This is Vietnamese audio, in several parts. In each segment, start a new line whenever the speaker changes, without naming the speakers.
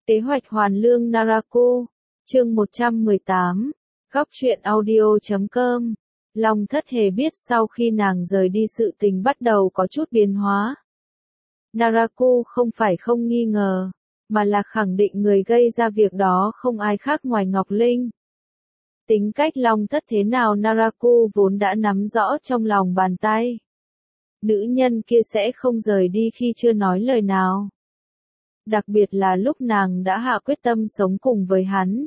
Kế hoạch hoàn lương Naraku, chương 118, góc truyện audio.com. Long Thất hề biết sau khi nàng rời đi sự tình bắt đầu có chút biến hóa. Naraku không phải không nghi ngờ, mà là khẳng định người gây ra việc đó không ai khác ngoài Ngọc Linh. Tính cách Long Thất thế nào Naraku vốn đã nắm rõ trong lòng bàn tay. Nữ nhân kia sẽ không rời đi khi chưa nói lời nào. Đặc biệt là lúc nàng đã hạ quyết tâm sống cùng với hắn.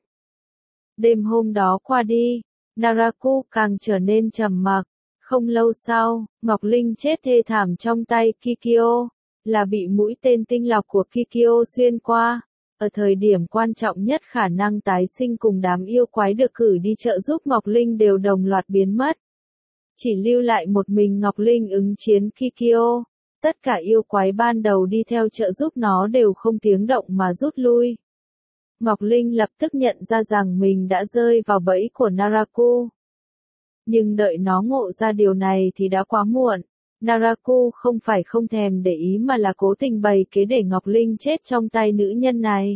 Đêm hôm đó qua đi, Naraku càng trở nên trầm mặc. Không lâu sau, Ngọc Linh chết thê thảm trong tay Kikyo, là bị mũi tên tinh lọc của Kikyo xuyên qua. Ở thời điểm quan trọng nhất khả năng tái sinh cùng đám yêu quái được cử đi trợ giúp Ngọc Linh đều đồng loạt biến mất. Chỉ lưu lại một mình Ngọc Linh ứng chiến Kikyo. Tất cả yêu quái ban đầu đi theo trợ giúp nó đều không tiếng động mà rút lui. Ngọc Linh lập tức nhận ra rằng mình đã rơi vào bẫy của Naraku. Nhưng đợi nó ngộ ra điều này thì đã quá muộn. Naraku không phải không thèm để ý mà là cố tình bày kế để Ngọc Linh chết trong tay nữ nhân này.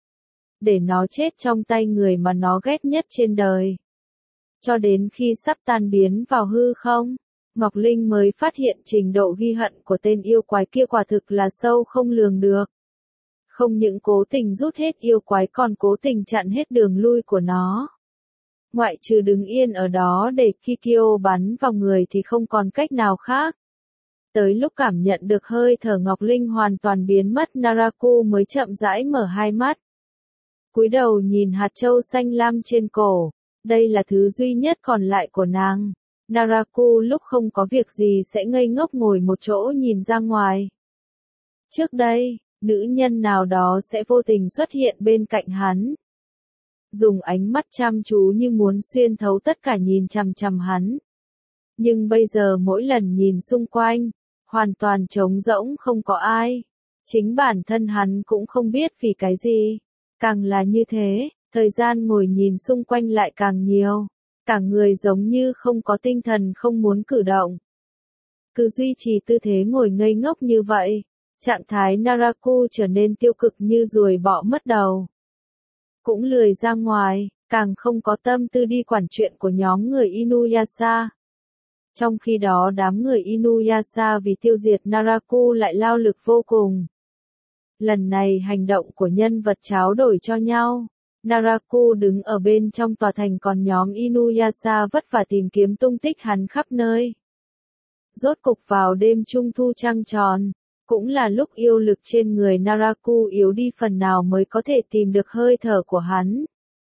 Để nó chết trong tay người mà nó ghét nhất trên đời. Cho đến khi sắp tan biến vào hư không, Ngọc Linh mới phát hiện trình độ ghi hận của tên yêu quái kia quả thực là sâu không lường được. Không những cố tình rút hết yêu quái còn cố tình chặn hết đường lui của nó. Ngoại trừ đứng yên ở đó để Kikyo bắn vào người thì không còn cách nào khác. Tới lúc cảm nhận được hơi thở Ngọc Linh hoàn toàn biến mất Naraku mới chậm rãi mở hai mắt. Cúi đầu nhìn hạt châu xanh lam trên cổ, đây là thứ duy nhất còn lại của nàng. Naraku lúc không có việc gì sẽ ngây ngốc ngồi một chỗ nhìn ra ngoài. Trước đây, nữ nhân nào đó sẽ vô tình xuất hiện bên cạnh hắn. Dùng ánh mắt chăm chú như muốn xuyên thấu tất cả nhìn chằm chằm hắn. Nhưng bây giờ mỗi lần nhìn xung quanh, hoàn toàn trống rỗng không có ai. Chính bản thân hắn cũng không biết vì cái gì. Càng là như thế, thời gian ngồi nhìn xung quanh lại càng nhiều. Cả người giống như không có tinh thần không muốn cử động. Cứ duy trì tư thế ngồi ngây ngốc như vậy, trạng thái Naraku trở nên tiêu cực như ruồi bọ mất đầu. Cũng lười ra ngoài, càng không có tâm tư đi quản chuyện của nhóm người Inuyasha. Trong khi đó đám người Inuyasha vì tiêu diệt Naraku lại lao lực vô cùng. Lần này hành động của nhân vật tráo đổi cho nhau. Naraku đứng ở bên trong tòa thành còn nhóm Inuyasha vất vả tìm kiếm tung tích hắn khắp nơi. Rốt cục vào đêm trung thu trăng tròn, cũng là lúc yêu lực trên người Naraku yếu đi phần nào mới có thể tìm được hơi thở của hắn.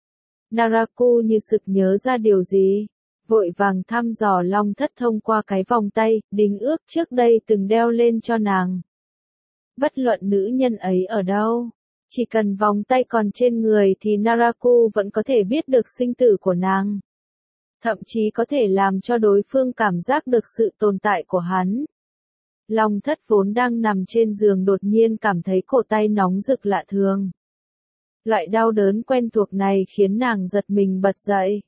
Naraku như sực nhớ ra điều gì, vội vàng thăm dò Long Thất thông qua cái vòng tay, đính ước trước đây từng đeo lên cho nàng. Bất luận nữ nhân ấy ở đâu. Chỉ cần vòng tay còn trên người thì Naraku vẫn có thể biết được sinh tử của nàng. Thậm chí có thể làm cho đối phương cảm giác được sự tồn tại của hắn. Long Thất vốn đang nằm trên giường đột nhiên cảm thấy cổ tay nóng rực lạ thường. Loại đau đớn quen thuộc này khiến nàng giật mình bật dậy.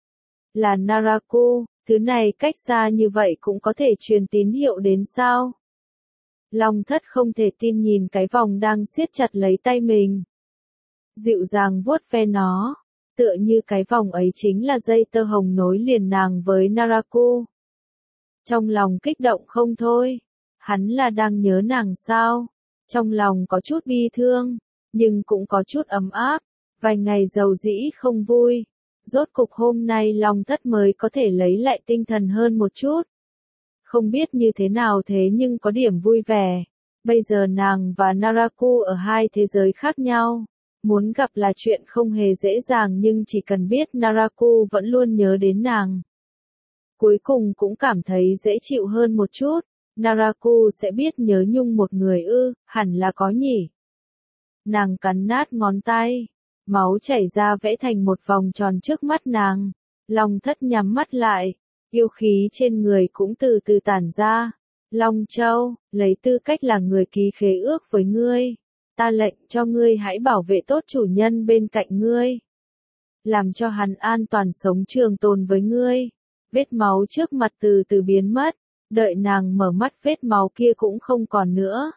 Là Naraku, thứ này cách xa như vậy cũng có thể truyền tín hiệu đến sao? Long Thất không thể tin nhìn cái vòng đang siết chặt lấy tay mình. Dịu dàng vuốt ve nó, tựa như cái vòng ấy chính là dây tơ hồng nối liền nàng với Naraku. Trong lòng kích động không thôi, hắn là đang nhớ nàng sao? Trong lòng có chút bi thương, nhưng cũng có chút ấm áp, vài ngày dầu dĩ không vui. Rốt cục hôm nay Long Thất mới có thể lấy lại tinh thần hơn một chút. Không biết như thế nào thế nhưng có điểm vui vẻ. Bây giờ nàng và Naraku ở hai thế giới khác nhau. Muốn gặp là chuyện không hề dễ dàng nhưng chỉ cần biết Naraku vẫn luôn nhớ đến nàng. Cuối cùng cũng cảm thấy dễ chịu hơn một chút. Naraku sẽ biết nhớ nhung một người hẳn là có nhỉ. Nàng cắn nát ngón tay. Máu chảy ra vẽ thành một vòng tròn trước mắt nàng. Long Thất nhắm mắt lại. Yêu khí trên người cũng từ từ tản ra. Long Châu, lấy tư cách là người ký khế ước với ngươi. Ta lệnh cho ngươi hãy bảo vệ tốt chủ nhân bên cạnh ngươi. Làm cho hắn an toàn sống trường tồn với ngươi. Vết máu trước mặt từ từ biến mất. Đợi nàng mở mắt vết máu kia cũng không còn nữa.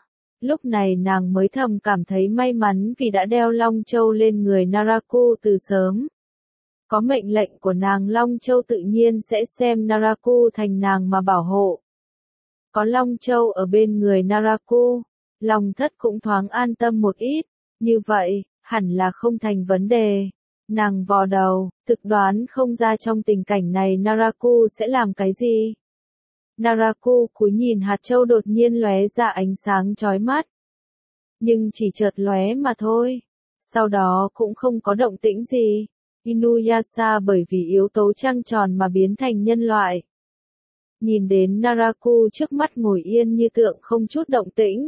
Lúc này nàng mới thầm cảm thấy may mắn vì đã đeo Long Châu lên người Naraku từ sớm. Có mệnh lệnh của nàng Long Châu tự nhiên sẽ xem Naraku thành nàng mà bảo hộ. Có Long Châu ở bên người Naraku, Long Thất cũng thoáng an tâm một ít, như vậy, hẳn là không thành vấn đề. Nàng vò đầu, thực đoán không ra trong tình cảnh này Naraku sẽ làm cái gì. Naraku cúi nhìn hạt châu đột nhiên lóe ra ánh sáng chói mắt. Nhưng chỉ chợt lóe mà thôi. Sau đó cũng không có động tĩnh gì. Inuyasha bởi vì yếu tố trăng tròn mà biến thành nhân loại. Nhìn đến Naraku trước mắt ngồi yên như tượng không chút động tĩnh.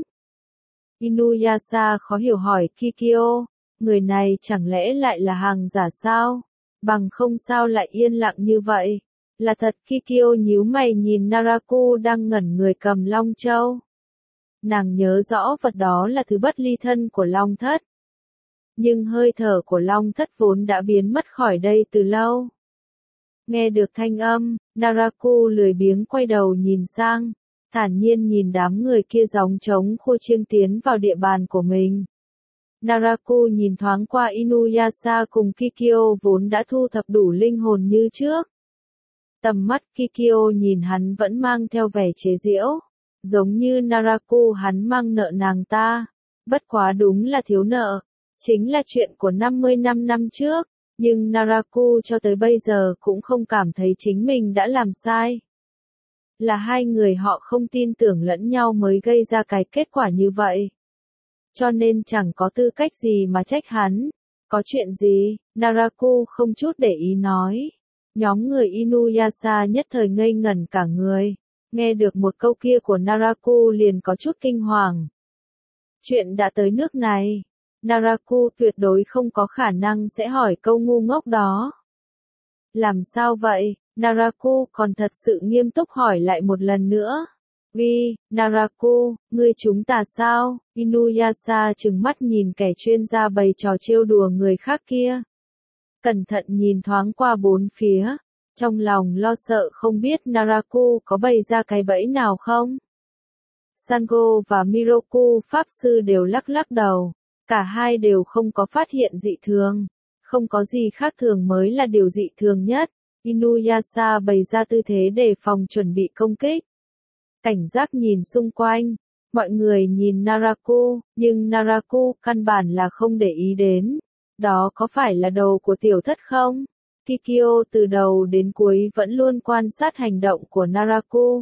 Inuyasha khó hiểu hỏi Kikyo, người này chẳng lẽ lại là hàng giả sao? Bằng không sao lại yên lặng như vậy? Là thật. Kikyo nhíu mày nhìn Naraku đang ngẩn người cầm Long Châu. Nàng nhớ rõ vật đó là thứ bất ly thân của Long Thất. Nhưng hơi thở của Long Thất vốn đã biến mất khỏi đây từ lâu. Nghe được thanh âm, Naraku lười biếng quay đầu nhìn sang, thản nhiên nhìn đám người kia gióng trống khua chiêng tiến vào địa bàn của mình. Naraku nhìn thoáng qua Inuyasha cùng Kikyo vốn đã thu thập đủ linh hồn như trước. Tầm mắt Kikyo nhìn hắn vẫn mang theo vẻ chế giễu, giống như Naraku hắn mang nợ nàng ta, bất quá đúng là thiếu nợ, chính là chuyện của 55 năm trước, nhưng Naraku cho tới bây giờ cũng không cảm thấy chính mình đã làm sai. Là hai người họ không tin tưởng lẫn nhau mới gây ra cái kết quả như vậy. Cho nên chẳng có tư cách gì mà trách hắn. Có chuyện gì? Naraku không chút để ý nói. Nhóm người Inuyasha nhất thời ngây ngẩn cả người. Nghe được một câu kia của Naraku liền có chút kinh hoàng. Chuyện đã tới nước này. Naraku tuyệt đối không có khả năng sẽ hỏi câu ngu ngốc đó. Làm sao vậy? Naraku còn thật sự nghiêm túc hỏi lại một lần nữa. Vi, Naraku, ngươi chúng ta sao? Inuyasha trừng mắt nhìn kẻ chuyên gia bày trò trêu đùa người khác kia. Cẩn thận nhìn thoáng qua bốn phía, trong lòng lo sợ không biết Naraku có bày ra cái bẫy nào không. Sango và Miroku pháp sư đều lắc lắc đầu, cả hai đều không có phát hiện dị thường, không có gì khác thường mới là điều dị thường nhất. Inuyasha bày ra tư thế đề phòng chuẩn bị công kích. Cảnh giác nhìn xung quanh, mọi người nhìn Naraku, nhưng Naraku căn bản là không để ý đến. Đó có phải là đầu của tiểu thất không? Kikyo từ đầu đến cuối vẫn luôn quan sát hành động của Naraku.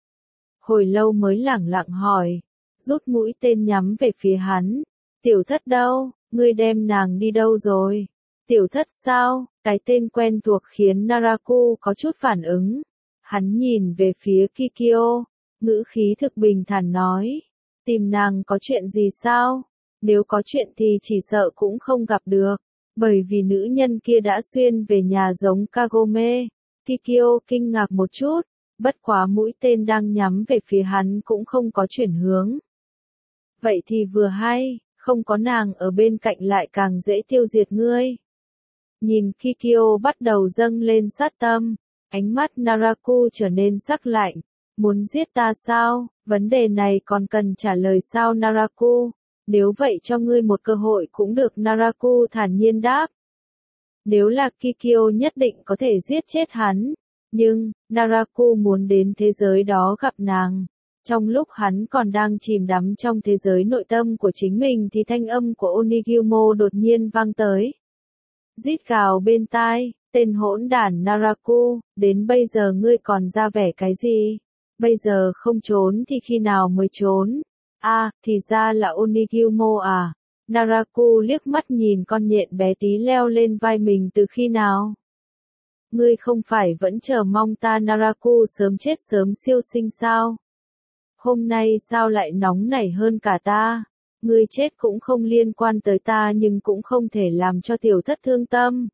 Hồi lâu mới lẳng lặng hỏi, rút mũi tên nhắm về phía hắn. Tiểu thất đâu? Ngươi đem nàng đi đâu rồi? Tiểu thất sao? Cái tên quen thuộc khiến Naraku có chút phản ứng. Hắn nhìn về phía Kikyo, ngữ khí thực bình thản nói. Tìm nàng có chuyện gì sao? Nếu có chuyện thì chỉ sợ cũng không gặp được. Bởi vì nữ nhân kia đã xuyên về nhà giống Kagome. Kikyo kinh ngạc một chút, bất quá mũi tên đang nhắm về phía hắn cũng không có chuyển hướng. Vậy thì vừa hay, không có nàng ở bên cạnh lại càng dễ tiêu diệt ngươi. Nhìn Kikyo bắt đầu dâng lên sát tâm, ánh mắt Naraku trở nên sắc lạnh. Muốn giết ta sao? Vấn đề này còn cần trả lời sao Naraku? Nếu vậy cho ngươi một cơ hội cũng được, Naraku thản nhiên đáp. Nếu là Kikyo nhất định có thể giết chết hắn. Nhưng, Naraku muốn đến thế giới đó gặp nàng. Trong lúc hắn còn đang chìm đắm trong thế giới nội tâm của chính mình thì thanh âm của Onigyumo đột nhiên vang tới. Rít gào bên tai, tên hỗn đản Naraku, đến bây giờ ngươi còn ra vẻ cái gì? Bây giờ không trốn thì khi nào mới trốn? Thì ra là Onigyumo à? Naraku liếc mắt nhìn con nhện bé tí leo lên vai mình từ khi nào? Ngươi không phải vẫn chờ mong ta Naraku sớm chết sớm siêu sinh sao? Hôm nay sao lại nóng nảy hơn cả ta? Ngươi chết cũng không liên quan tới ta nhưng cũng không thể làm cho tiểu thất thương tâm.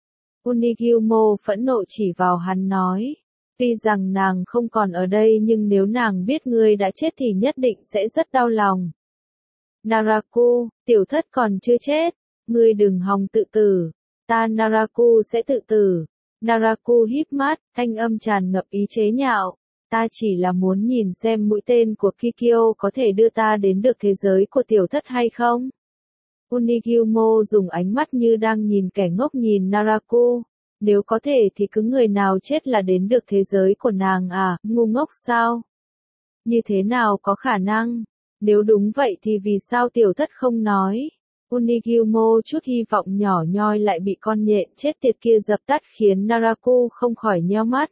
Onigyumo phẫn nộ chỉ vào hắn nói. Tuy rằng nàng không còn ở đây nhưng nếu nàng biết ngươi đã chết thì nhất định sẽ rất đau lòng. Naraku, tiểu thất còn chưa chết, ngươi đừng hòng tự tử, ta Naraku sẽ tự tử. Naraku híp mắt, thanh âm tràn ngập ý chế nhạo, Ta chỉ là muốn nhìn xem mũi tên của Kikyo có thể đưa ta đến được thế giới của tiểu thất hay không. Unigumo dùng ánh mắt như đang nhìn kẻ ngốc nhìn Naraku. Nếu có thể thì cứ người nào chết là đến được thế giới của nàng à, ngu ngốc sao? Như thế nào có khả năng? Nếu đúng vậy thì vì sao tiểu thất không nói? Unigumo chút hy vọng nhỏ nhoi lại bị con nhện chết tiệt kia dập tắt khiến Naraku không khỏi nheo mắt.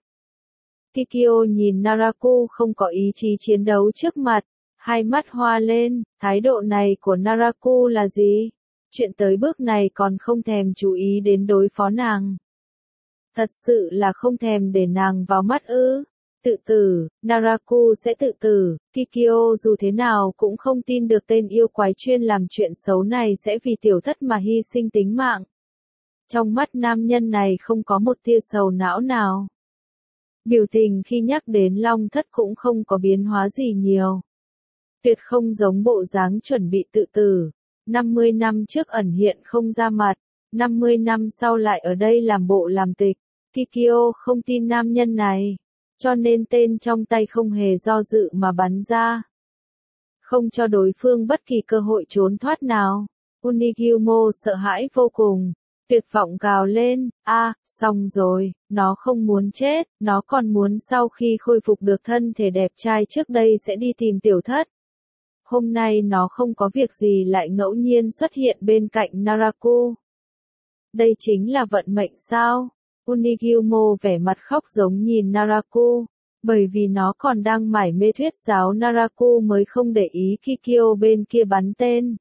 Kikyo nhìn Naraku không có ý chí chiến đấu trước mặt, hai mắt hoa lên, thái độ này của Naraku là gì? Chuyện tới bước này còn không thèm chú ý đến đối phó nàng. Thật sự là không thèm để nàng vào mắt ư. Tự tử, Naraku sẽ tự tử, Kikyo dù thế nào cũng không tin được tên yêu quái chuyên làm chuyện xấu này sẽ vì tiểu thất mà hy sinh tính mạng. Trong mắt nam nhân này không có một tia sầu não nào. Biểu tình khi nhắc đến Long Thất cũng không có biến hóa gì nhiều. Tuyệt không giống bộ dáng chuẩn bị tự tử. 50 năm trước ẩn hiện không ra mặt, 50 năm sau lại ở đây làm bộ làm tịch. Kikyo không tin nam nhân này, cho nên tên trong tay không hề do dự mà bắn ra. Không cho đối phương bất kỳ cơ hội trốn thoát nào. Unigumo sợ hãi vô cùng, tuyệt vọng gào lên, xong rồi, nó không muốn chết, nó còn muốn sau khi khôi phục được thân thể đẹp trai trước đây sẽ đi tìm tiểu thất. Hôm nay nó không có việc gì lại ngẫu nhiên xuất hiện bên cạnh Naraku. Đây chính là vận mệnh sao? Unigumo vẻ mặt khóc giống nhìn Naraku, bởi vì nó còn đang mải mê thuyết giáo Naraku mới không để ý Kikyo bên kia bắn tên.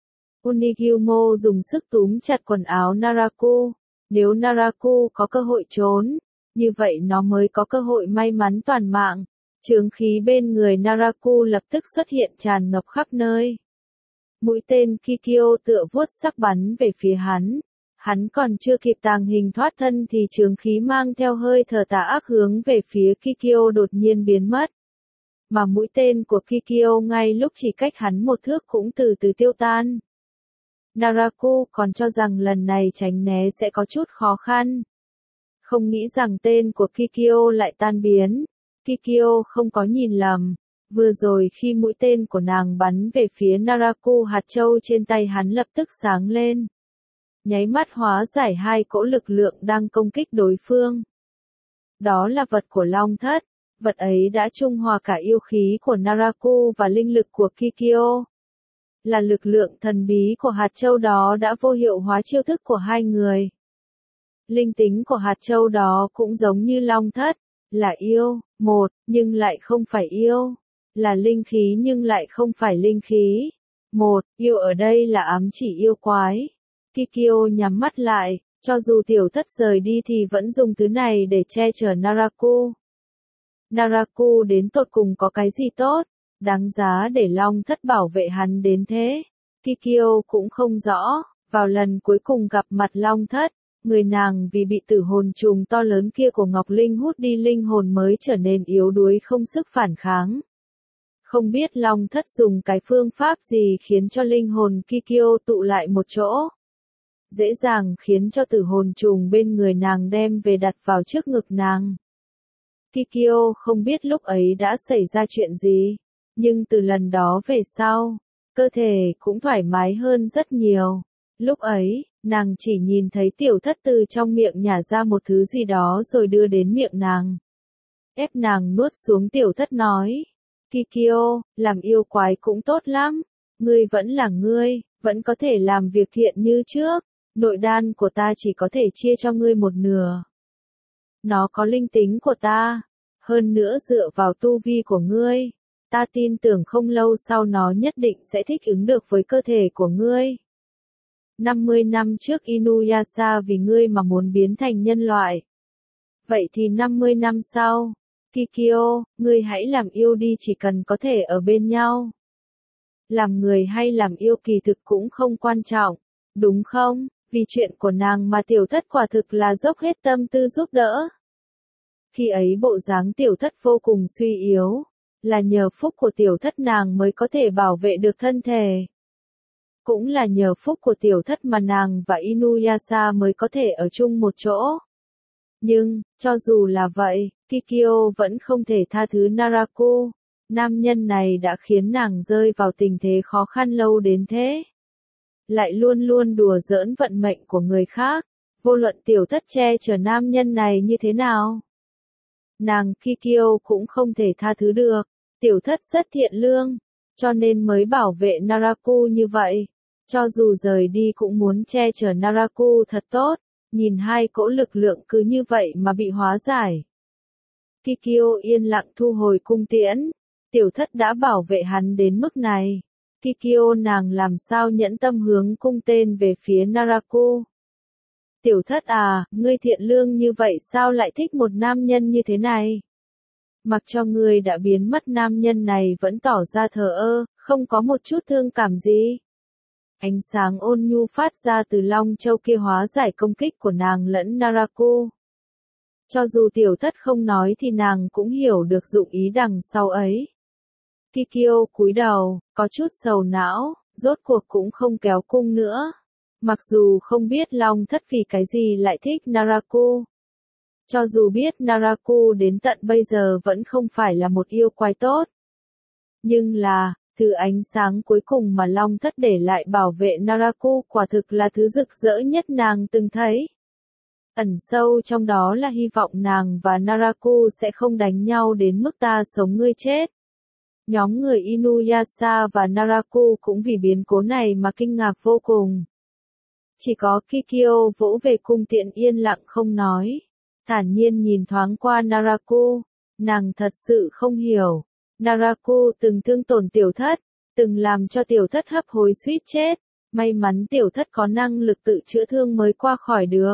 Unigumo dùng sức túm chặt quần áo Naraku, nếu Naraku có cơ hội trốn, như vậy nó mới có cơ hội may mắn toàn mạng. Chướng khí bên người Naraku lập tức xuất hiện tràn ngập khắp nơi. Mũi tên Kikyo tựa vuốt sắc bắn về phía hắn. Hắn còn chưa kịp tàng hình thoát thân thì chướng khí mang theo hơi thở tà ác hướng về phía Kikyo đột nhiên biến mất. Mà mũi tên của Kikyo ngay lúc chỉ cách hắn một thước cũng từ từ tiêu tan. Naraku còn cho rằng lần này tránh né sẽ có chút khó khăn. Không nghĩ rằng tên của Kikyo lại tan biến. Kikyo không có nhìn lầm. Vừa rồi khi mũi tên của nàng bắn về phía Naraku, hạt châu trên tay hắn lập tức sáng lên. Nháy mắt hóa giải hai cỗ lực lượng đang công kích đối phương. Đó là vật của Long Thất. Vật ấy đã trung hòa cả yêu khí của Naraku và linh lực của Kikyo. Là lực lượng thần bí của hạt châu đó đã vô hiệu hóa chiêu thức của hai người. Linh tính của hạt châu đó cũng giống như Long Thất, là yêu, nhưng lại không phải yêu. Là linh khí nhưng lại không phải linh khí. Yêu ở đây là ám chỉ yêu quái. Kikyo nhắm mắt lại, cho dù tiểu thất rời đi thì vẫn dùng thứ này để che chở Naraku. Naraku đến tột cùng có cái gì tốt, đáng giá để Long Thất bảo vệ hắn đến thế. Kikyo cũng không rõ, vào lần cuối cùng gặp mặt Long Thất, người nàng vì bị tử hồn trùng to lớn kia của Ngọc Linh hút đi linh hồn mới trở nên yếu đuối không sức phản kháng. Không biết Long Thất dùng cái phương pháp gì khiến cho linh hồn Kikyo tụ lại một chỗ. Dễ dàng khiến cho tử hồn trùng bên người nàng đem về đặt vào trước ngực nàng. Kikyo không biết lúc ấy đã xảy ra chuyện gì, nhưng từ lần đó về sau, cơ thể cũng thoải mái hơn rất nhiều. Lúc ấy, nàng chỉ nhìn thấy tiểu thất từ trong miệng nhả ra một thứ gì đó rồi đưa đến miệng nàng. Ép nàng nuốt xuống, tiểu thất nói. Kikyo, làm yêu quái cũng tốt lắm. Ngươi vẫn là ngươi, vẫn có thể làm việc thiện như trước. Nội đan của ta chỉ có thể chia cho ngươi một nửa. Nó có linh tính của ta. Hơn nữa dựa vào tu vi của ngươi, ta tin tưởng không lâu sau nó nhất định sẽ thích ứng được với cơ thể của ngươi. 50 năm trước Inuyasha vì ngươi mà muốn biến thành nhân loại. Vậy thì 50 năm sau, Kikyo, ngươi hãy làm yêu đi, chỉ cần có thể ở bên nhau. Làm người hay làm yêu kỳ thực cũng không quan trọng, đúng không? Vì chuyện của nàng mà tiểu thất quả thực là dốc hết tâm tư giúp đỡ. Khi ấy bộ dáng tiểu thất vô cùng suy yếu, là nhờ phúc của tiểu thất nàng mới có thể bảo vệ được thân thể. Cũng là nhờ phúc của tiểu thất mà nàng và Inuyasha mới có thể ở chung một chỗ. Nhưng, cho dù là vậy, Kikyo vẫn không thể tha thứ Naraku. Nam nhân này đã khiến nàng rơi vào tình thế khó khăn lâu đến thế. Lại luôn luôn đùa giỡn vận mệnh của người khác. Vô luận tiểu thất che chở nam nhân này như thế nào, nàng Kikyo cũng không thể tha thứ được. Tiểu thất rất thiện lương, cho nên mới bảo vệ Naraku như vậy. Cho dù rời đi cũng muốn che chở Naraku thật tốt. Nhìn hai cỗ lực lượng cứ như vậy mà bị hóa giải. Kikyo yên lặng thu hồi cung tiễn. Tiểu thất đã bảo vệ hắn đến mức này. Kikyo nàng làm sao nhẫn tâm hướng cung tên về phía Naraku. Tiểu thất à, ngươi thiện lương như vậy sao lại thích một nam nhân như thế này? Mặc cho ngươi đã biến mất, nam nhân này vẫn tỏ ra thờ ơ, không có một chút thương cảm gì. Ánh sáng ôn nhu phát ra từ Long Châu kia hóa giải công kích của nàng lẫn Naraku. Cho dù tiểu thất không nói thì nàng cũng hiểu được dụng ý đằng sau ấy. Kikyo cúi đầu, có chút sầu não, rốt cuộc cũng không kéo cung nữa. Mặc dù không biết Long thất vì cái gì lại thích Naraku. Cho dù biết Naraku đến tận bây giờ vẫn không phải là một yêu quái tốt. Nhưng là, thứ ánh sáng cuối cùng mà Long thất để lại bảo vệ Naraku quả thực là thứ rực rỡ nhất nàng từng thấy. Ẩn sâu trong đó là hy vọng nàng và Naraku sẽ không đánh nhau đến mức ta sống ngươi chết. Nhóm người Inuyasha và Naraku cũng vì biến cố này mà kinh ngạc vô cùng. Chỉ có Kikyo vỗ về cung tiện yên lặng không nói. Thản nhiên nhìn thoáng qua Naraku. Nàng thật sự không hiểu. Naraku từng thương tổn tiểu thất. Từng làm cho tiểu thất hấp hối suýt chết. May mắn tiểu thất có năng lực tự chữa thương mới qua khỏi được.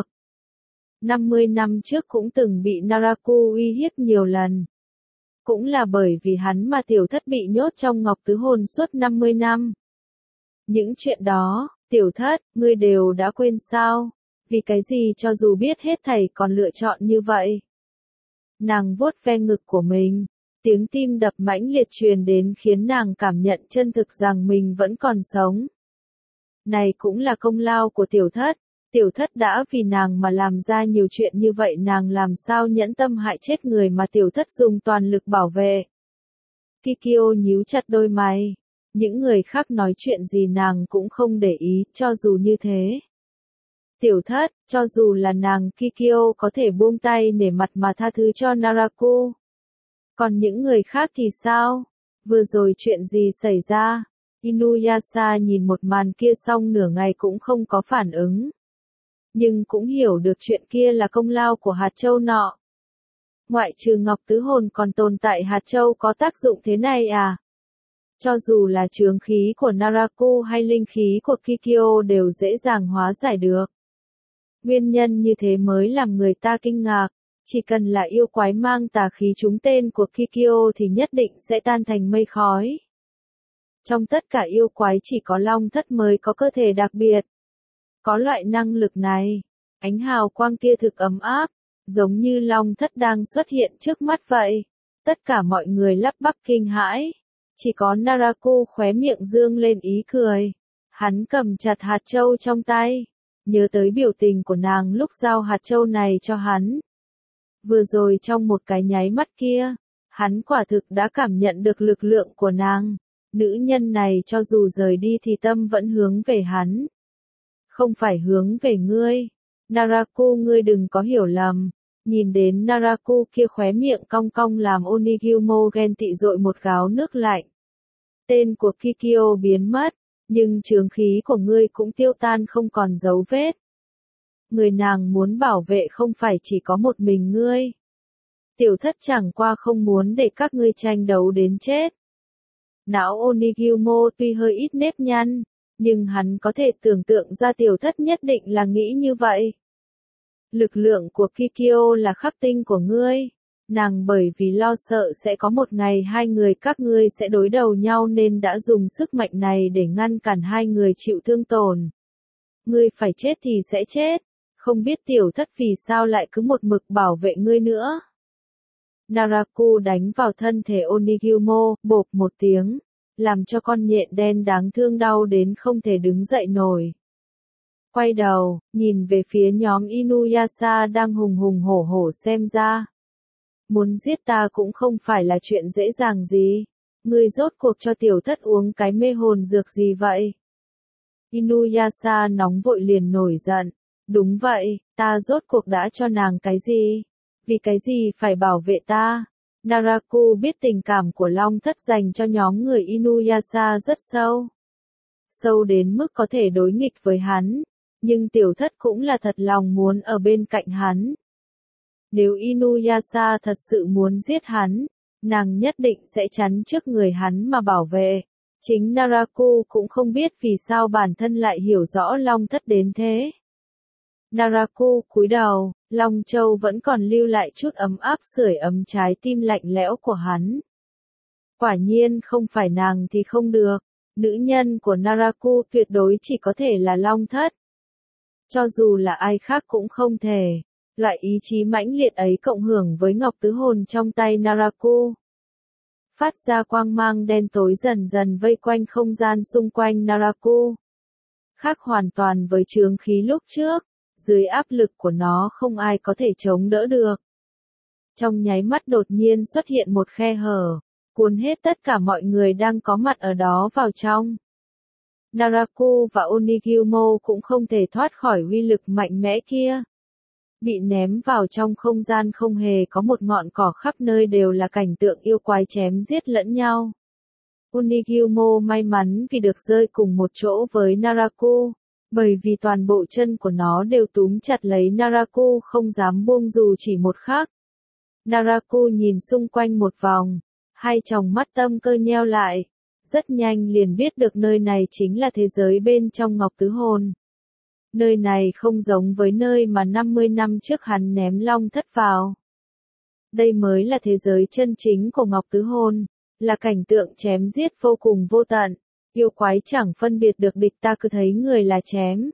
50 năm trước cũng từng bị Naraku uy hiếp nhiều lần. Cũng là bởi vì hắn mà tiểu thất bị nhốt trong ngọc tứ hồn suốt 50 năm. Những chuyện đó, tiểu thất, ngươi đều đã quên sao? Vì cái gì cho dù biết hết thảy còn lựa chọn như vậy? Nàng vuốt ve ngực của mình, tiếng tim đập mãnh liệt truyền đến khiến nàng cảm nhận chân thực rằng mình vẫn còn sống. Này cũng là công lao của tiểu thất. Tiểu thất đã vì nàng mà làm ra nhiều chuyện như vậy, nàng làm sao nhẫn tâm hại chết người mà tiểu thất dùng toàn lực bảo vệ. Kikyo nhíu chặt đôi mày. Những người khác nói chuyện gì nàng cũng không để ý, cho dù như thế. Tiểu thất, cho dù là nàng Kikyo có thể buông tay nể mặt mà tha thứ cho Naraku. Còn những người khác thì sao? Vừa rồi chuyện gì xảy ra? Inuyasha nhìn một màn kia xong nửa ngày cũng không có phản ứng. Nhưng cũng hiểu được chuyện kia là công lao của hạt châu nọ. Ngoại trừ ngọc tứ hồn còn tồn tại hạt châu có tác dụng thế này à? Cho dù là chướng khí của Naraku hay linh khí của Kikyo đều dễ dàng hóa giải được. Nguyên nhân như thế mới làm người ta kinh ngạc. Chỉ cần là yêu quái mang tà khí trúng tên của Kikyo thì nhất định sẽ tan thành mây khói. Trong tất cả yêu quái chỉ có Long thất mới có cơ thể đặc biệt. Có loại năng lực này, ánh hào quang kia thực ấm áp, giống như Long thất đang xuất hiện trước mắt vậy. Tất cả mọi người lắp bắp kinh hãi. Chỉ có Naraku khóe miệng dương lên ý cười. Hắn cầm chặt hạt châu trong tay. Nhớ tới biểu tình của nàng lúc giao hạt châu này cho hắn. Vừa rồi trong một cái nháy mắt kia, hắn quả thực đã cảm nhận được lực lượng của nàng. Nữ nhân này cho dù rời đi thì tâm vẫn hướng về hắn. Không phải hướng về ngươi. Naraku, ngươi đừng có hiểu lầm. Nhìn đến Naraku kia khóe miệng cong cong làm Onigyumo ghen tị dội một gáo nước lạnh. Tên của Kikyo biến mất, nhưng chướng khí của ngươi cũng tiêu tan không còn dấu vết. Người nàng muốn bảo vệ không phải chỉ có một mình ngươi. Tiểu thất chẳng qua không muốn để các ngươi tranh đấu đến chết. Não Onigyumo tuy hơi ít nếp nhăn, nhưng hắn có thể tưởng tượng ra tiểu thất nhất định là nghĩ như vậy. Lực lượng của Kikyo là khắc tinh của ngươi. Nàng bởi vì lo sợ sẽ có một ngày hai người các ngươi sẽ đối đầu nhau nên đã dùng sức mạnh này để ngăn cản hai người chịu thương tổn. Ngươi phải chết thì sẽ chết. Không biết tiểu thất vì sao lại cứ một mực bảo vệ ngươi nữa. Naraku đánh vào thân thể Onigyumo, bộp một tiếng, làm cho con nhện đen đáng thương đau đến không thể đứng dậy nổi. Quay đầu, nhìn về phía nhóm Inuyasha đang hùng hùng hổ hổ xem ra. Muốn giết ta cũng không phải là chuyện dễ dàng gì. Ngươi rốt cuộc cho tiểu thất uống cái mê hồn dược gì vậy? Inuyasha nóng vội liền nổi giận. Đúng vậy, ta rốt cuộc đã cho nàng cái gì? Vì cái gì phải bảo vệ ta? Naraku biết tình cảm của Long Thất dành cho nhóm người Inuyasha rất sâu. Sâu đến mức có thể đối nghịch với hắn. Nhưng tiểu thất cũng là thật lòng muốn ở bên cạnh hắn. Nếu Inuyasha thật sự muốn giết hắn, nàng nhất định sẽ chắn trước người hắn mà bảo vệ. Chính Naraku cũng không biết vì sao bản thân lại hiểu rõ Long Thất đến thế. Naraku cúi đầu, Long Châu vẫn còn lưu lại chút ấm áp sưởi ấm trái tim lạnh lẽo của hắn. Quả nhiên không phải nàng thì không được, nữ nhân của Naraku tuyệt đối chỉ có thể là Long Thất. Cho dù là ai khác cũng không thể. Loại ý chí mãnh liệt ấy cộng hưởng với ngọc tứ hồn trong tay Naraku. Phát ra quang mang đen tối dần dần vây quanh không gian xung quanh Naraku. Khác hoàn toàn với chướng khí lúc trước, dưới áp lực của nó không ai có thể chống đỡ được. Trong nháy mắt đột nhiên xuất hiện một khe hở, cuốn hết tất cả mọi người đang có mặt ở đó vào trong. Naraku và Onigyumo cũng không thể thoát khỏi uy lực mạnh mẽ kia. Bị ném vào trong không gian không hề có một ngọn cỏ, khắp nơi đều là cảnh tượng yêu quái chém giết lẫn nhau. Onigyumo may mắn vì được rơi cùng một chỗ với Naraku, bởi vì toàn bộ chân của nó đều túm chặt lấy Naraku không dám buông dù chỉ một khắc. Naraku nhìn xung quanh một vòng, hai tròng mắt tâm cơ nheo lại, rất nhanh liền biết được nơi này chính là thế giới bên trong Ngọc Tứ Hồn. Nơi này không giống với nơi mà 50 năm trước hắn ném Long Thất vào. Đây mới là thế giới chân chính của Ngọc Tứ Hồn, là cảnh tượng chém giết vô cùng vô tận, yêu quái chẳng phân biệt được địch ta cứ thấy người là chém.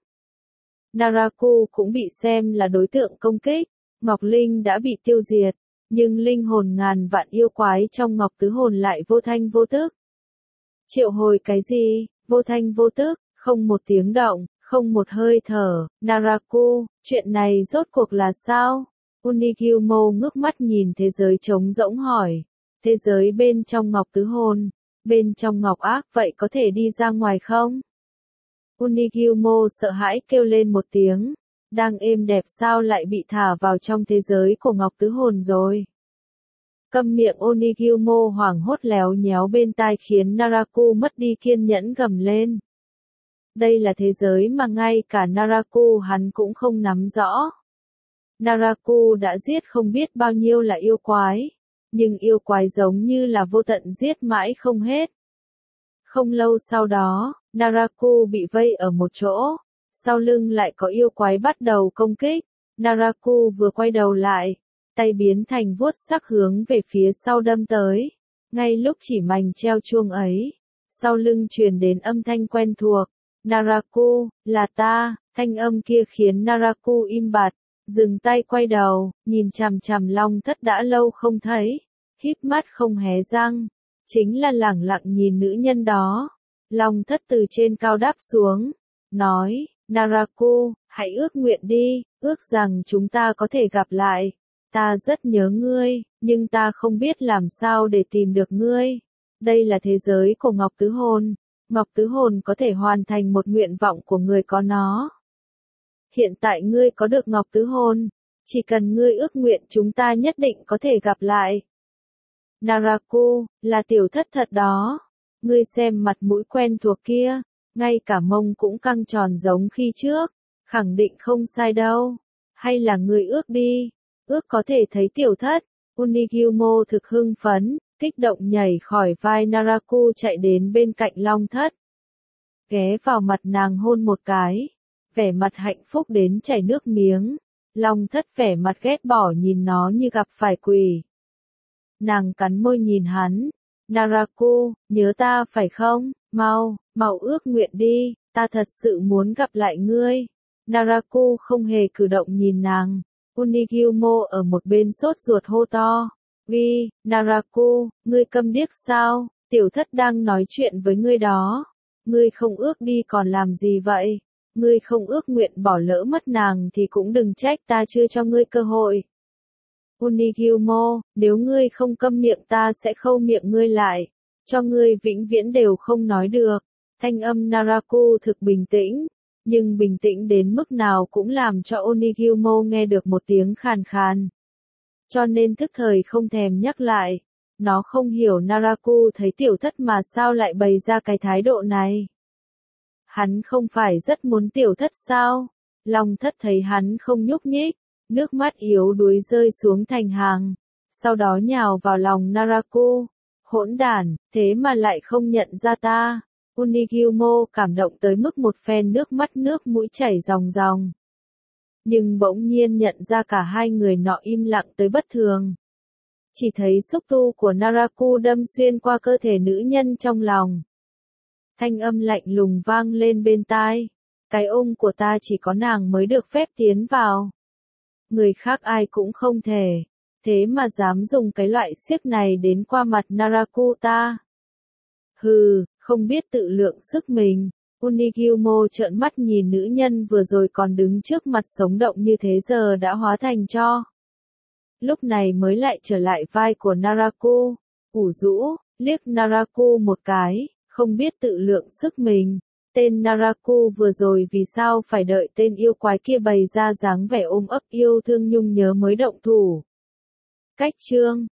Naraku cũng bị xem là đối tượng công kích, Ngọc Linh đã bị tiêu diệt, nhưng linh hồn ngàn vạn yêu quái trong Ngọc Tứ Hồn lại vô thanh vô tức. Triệu hồi cái gì, vô thanh vô tức, không một tiếng động, không một hơi thở, Naraku, chuyện này rốt cuộc là sao? Onigyumo ngước mắt nhìn thế giới trống rỗng hỏi, thế giới bên trong Ngọc Tứ Hồn, bên trong Ngọc Ác vậy có thể đi ra ngoài không? Onigyumo sợ hãi kêu lên một tiếng, đang êm đẹp sao lại bị thả vào trong thế giới của Ngọc Tứ Hồn rồi? Câm miệng, Onigyumo hoảng hốt léo nhéo bên tai khiến Naraku mất đi kiên nhẫn gầm lên. Đây là thế giới mà ngay cả Naraku hắn cũng không nắm rõ. Naraku đã giết không biết bao nhiêu là yêu quái, nhưng yêu quái giống như là vô tận giết mãi không hết. Không lâu sau đó, Naraku bị vây ở một chỗ, sau lưng lại có yêu quái bắt đầu công kích. Naraku vừa quay đầu lại, tay biến thành vuốt sắc hướng về phía sau đâm tới. Ngay lúc chỉ mảnh treo chuông ấy, sau lưng truyền đến âm thanh quen thuộc. Naraku, là ta, thanh âm kia khiến Naraku im bặt, dừng tay quay đầu, nhìn chằm chằm Long Thất đã lâu không thấy, híp mắt không hé răng, chính là lẳng lặng nhìn nữ nhân đó. Long Thất từ trên cao đáp xuống, nói, Naraku, hãy ước nguyện đi, ước rằng chúng ta có thể gặp lại. Ta rất nhớ ngươi, nhưng ta không biết làm sao để tìm được ngươi. Đây là thế giới của Ngọc Tứ Hồn. Ngọc Tứ Hồn có thể hoàn thành một nguyện vọng của người có nó. Hiện tại ngươi có được Ngọc Tứ Hồn, chỉ cần ngươi ước nguyện chúng ta nhất định có thể gặp lại. Naraku, là tiểu thất thật đó. Ngươi xem mặt mũi quen thuộc kia, ngay cả mông cũng căng tròn giống khi trước, khẳng định không sai đâu. Hay là ngươi ước đi, ước có thể thấy tiểu thất. Onigyumo thực hưng phấn, kích động nhảy khỏi vai Naraku chạy đến bên cạnh Long Thất. Ghé vào mặt nàng hôn một cái, vẻ mặt hạnh phúc đến chảy nước miếng. Long Thất vẻ mặt ghét bỏ nhìn nó như gặp phải quỷ. Nàng cắn môi nhìn hắn. Naraku, nhớ ta phải không? Mau ước nguyện đi, ta thật sự muốn gặp lại ngươi. Naraku không hề cử động nhìn nàng. Onigyumo ở một bên sốt ruột hô to. Vì, Naraku, ngươi câm điếc sao? Tiểu thất đang nói chuyện với ngươi đó. Ngươi không ước đi còn làm gì vậy? Ngươi không ước nguyện bỏ lỡ mất nàng thì cũng đừng trách ta chưa cho ngươi cơ hội. Unigumo, nếu ngươi không câm miệng ta sẽ khâu miệng ngươi lại, cho ngươi vĩnh viễn đều không nói được. Thanh âm Naraku thực bình tĩnh, nhưng bình tĩnh đến mức nào cũng làm cho Onigumo nghe được một tiếng khàn khàn. Cho nên thức thời không thèm nhắc lại. Nó không hiểu Naraku thấy tiểu thất mà sao lại bày ra cái thái độ này. Hắn không phải rất muốn tiểu thất sao? Long thất thấy hắn không nhúc nhích, nước mắt yếu đuối rơi xuống thành hàng, sau đó nhào vào lòng Naraku. Hỗn đản, thế mà lại không nhận ra ta. Unigumo cảm động tới mức một phen nước mũi chảy ròng ròng. Nhưng bỗng nhiên nhận ra cả hai người nọ im lặng tới bất thường. Chỉ thấy xúc tu của Naraku đâm xuyên qua cơ thể nữ nhân trong lòng. Thanh âm lạnh lùng vang lên bên tai. Cái ôm của ta chỉ có nàng mới được phép tiến vào. Người khác ai cũng không thể. Thế mà dám dùng cái loại xiếc này đến qua mặt Naraku ta. Hừ, không biết tự lượng sức mình. Unigumo trợn mắt nhìn nữ nhân vừa rồi còn đứng trước mặt sống động như thế giờ đã hóa thành tro. Lúc này mới lại trở lại vai của Naraku. Ủ rũ, liếc Naraku một cái, không biết tự lượng sức mình. Tên Naraku vừa rồi vì sao phải đợi tên yêu quái kia bày ra dáng vẻ ôm ấp yêu thương nhung nhớ mới động thủ. Cách chương